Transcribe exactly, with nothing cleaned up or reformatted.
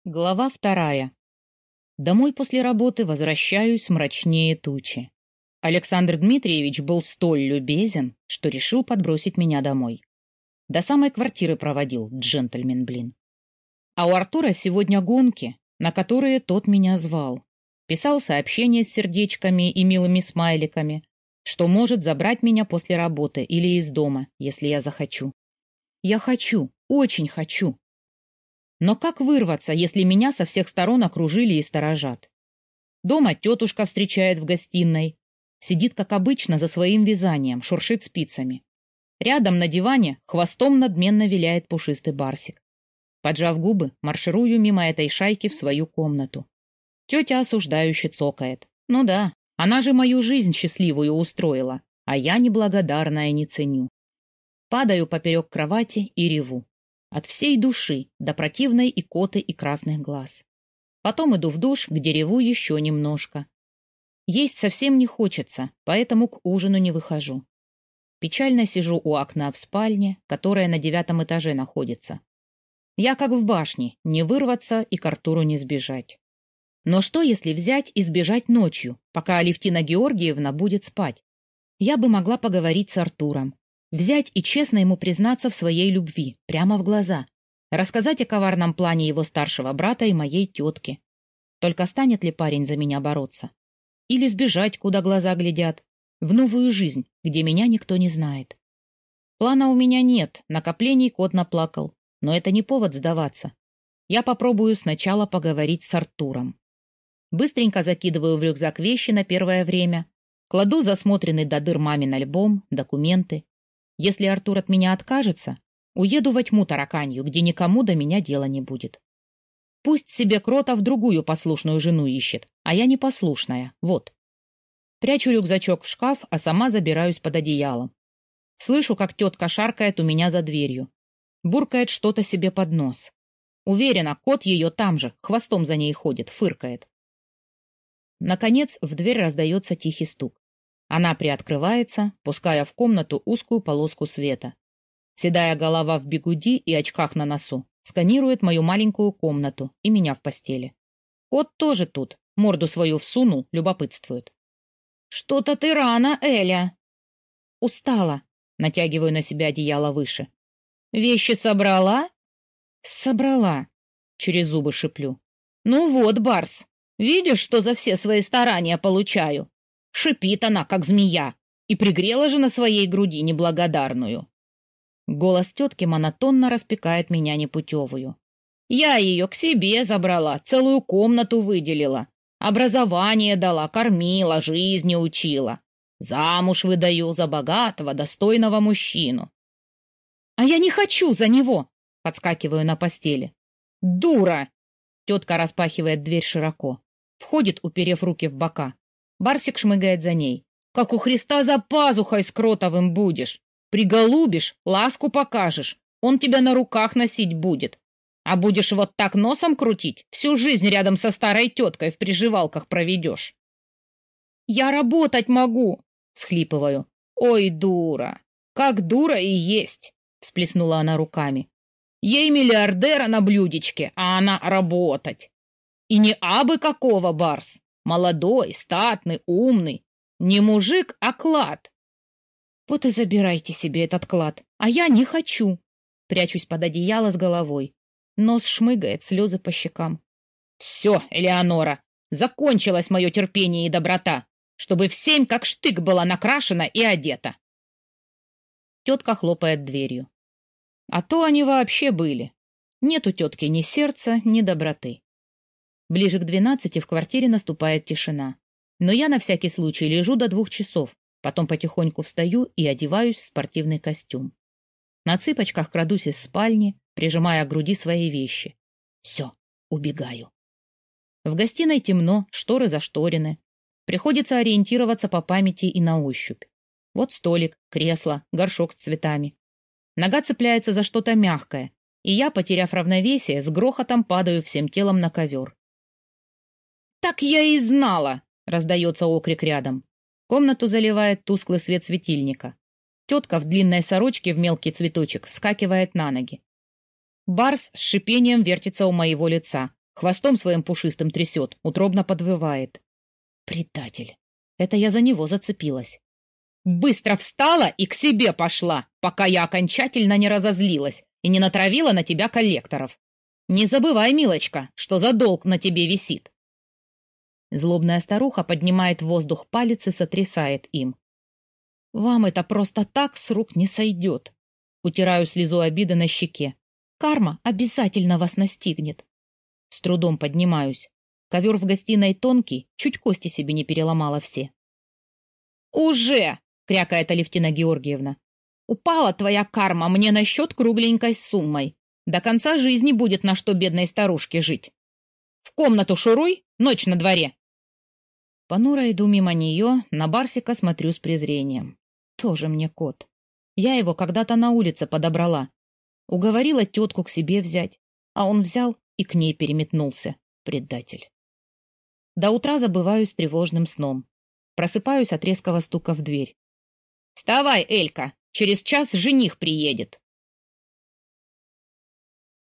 Глава вторая. Домой после работы возвращаюсь мрачнее тучи. Александр Дмитриевич был столь любезен, что решил подбросить меня домой. До самой квартиры проводил, джентльмен, блин. А у Артура сегодня гонки, на которые тот меня звал. Писал сообщения с сердечками и милыми смайликами, что может забрать меня после работы или из дома, если я захочу. Я хочу, очень хочу. Но как вырваться, если меня со всех сторон окружили и сторожат? Дома тетушка встречает в гостиной. Сидит, как обычно, за своим вязанием, шуршит спицами. Рядом на диване хвостом надменно виляет пушистый барсик. Поджав губы, марширую мимо этой шайки в свою комнату. Тетя осуждающе цокает. Ну да, она же мою жизнь счастливую устроила, а я неблагодарная не ценю. Падаю поперек кровати и реву. От всей души, до противной икоты и красных глаз. Потом иду в душ, где реву еще немножко. Есть совсем не хочется, поэтому к ужину не выхожу. Печально сижу у окна в спальне, которая на девятом этаже находится. Я как в башне, не вырваться и к Артуру не сбежать. Но что, если взять и сбежать ночью, пока Алевтина Георгиевна будет спать? Я бы могла поговорить с Артуром. Взять и честно ему признаться в своей любви, прямо в глаза. Рассказать о коварном плане его старшего брата и моей тетки. Только станет ли парень за меня бороться? Или сбежать, куда глаза глядят? В новую жизнь, где меня никто не знает. Плана у меня нет, накоплений кот наплакал. Но это не повод сдаваться. Я попробую сначала поговорить с Артуром. Быстренько закидываю в рюкзак вещи на первое время. Кладу засмотренный до дыр мамин альбом, документы. Если Артур от меня откажется, уеду во тьму тараканью, где никому до меня дела не будет. Пусть себе Кротов другую послушную жену ищет, а я непослушная, вот. Прячу рюкзачок в шкаф, а сама забираюсь под одеялом. Слышу, как тетка шаркает у меня за дверью. Буркает что-то себе под нос. Уверена, кот ее там же, хвостом за ней ходит, фыркает. Наконец в дверь раздается тихий стук. Она приоткрывается, пуская в комнату узкую полоску света. Седая голова в бигуди и очках на носу сканирует мою маленькую комнату и меня в постели. Кот тоже тут, морду свою всунул, любопытствует. «Что-то ты рано, Эля!» «Устала», натягиваю на себя одеяло выше. «Вещи собрала?» «Собрала», через зубы шиплю. «Ну вот, Барс, видишь, что за все свои старания получаю? Шипит она, как змея, и пригрела же на своей груди неблагодарную». Голос тетки монотонно распекает меня непутевую. «Я ее к себе забрала, целую комнату выделила, образование дала, кормила, жизни учила. Замуж выдаю за богатого, достойного мужчину». «А я не хочу за него!» — подскакиваю на постели. «Дура!» — тетка распахивает дверь широко. Входит, уперев руки в бока. Барсик шмыгает за ней. «Как у Христа за пазухой с Кротовым будешь! Приголубишь, ласку покажешь, он тебя на руках носить будет. А будешь вот так носом крутить, всю жизнь рядом со старой теткой в приживалках проведешь». «Я работать могу!» — схлипываю. «Ой, дура! Как дура и есть!» — всплеснула она руками. «Ей миллиардера на блюдечке, а она работать. И не абы какого, Барс. Молодой, статный, умный. Не мужик, а клад». «Вот и забирайте себе этот клад, а я не хочу». Прячусь под одеяло с головой. Нос шмыгает, слезы по щекам. «Все, Элеонора, закончилось мое терпение и доброта, чтобы в семь как штык была накрашена и одета». Тетка хлопает дверью. А то они вообще были. Нет у тетки ни сердца, ни доброты. Ближе к двенадцати в квартире наступает тишина. Но я на всякий случай лежу до двух часов, потом потихоньку встаю и одеваюсь в спортивный костюм. На цыпочках крадусь из спальни, прижимая к груди свои вещи. Все, убегаю. В гостиной темно, шторы зашторены. Приходится ориентироваться по памяти и на ощупь. Вот столик, кресло, горшок с цветами. Нога цепляется за что-то мягкое, и я, потеряв равновесие, с грохотом падаю всем телом на ковер. «Так я и знала!» — раздается окрик рядом. Комнату заливает тусклый свет светильника. Тетка в длинной сорочке в мелкий цветочек вскакивает на ноги. Барс с шипением вертится у моего лица, Хвостом своим пушистым трясет, утробно подвывает. Предатель. Это я за него зацепилась. Быстро встала и к себе пошла, пока я окончательно не разозлилась и не натравила на тебя коллекторов. Не забывай, милочка, что за долг на тебе висит. Злобная старуха поднимает в воздух палец и сотрясает им. Вам это просто так с рук не сойдет. Утираю слезу обиды на щеке. Карма обязательно вас настигнет. С трудом поднимаюсь. Ковер в гостиной тонкий, чуть кости себе не переломала все. «Уже!» — крякает Алевтина Георгиевна. «Упала твоя карма мне на счет кругленькой суммой. До конца жизни будет на что бедной старушке жить. В комнату шуруй, ночь на дворе!» Понуро иду мимо нее, на Барсика смотрю с презрением. Тоже мне кот. Я его когда-то на улице подобрала. Уговорила тетку к себе взять, а он взял и к ней переметнулся. Предатель. До утра забываюсь тревожным сном. Просыпаюсь от резкого стука в дверь. «Вставай, Элька, через час жених приедет!»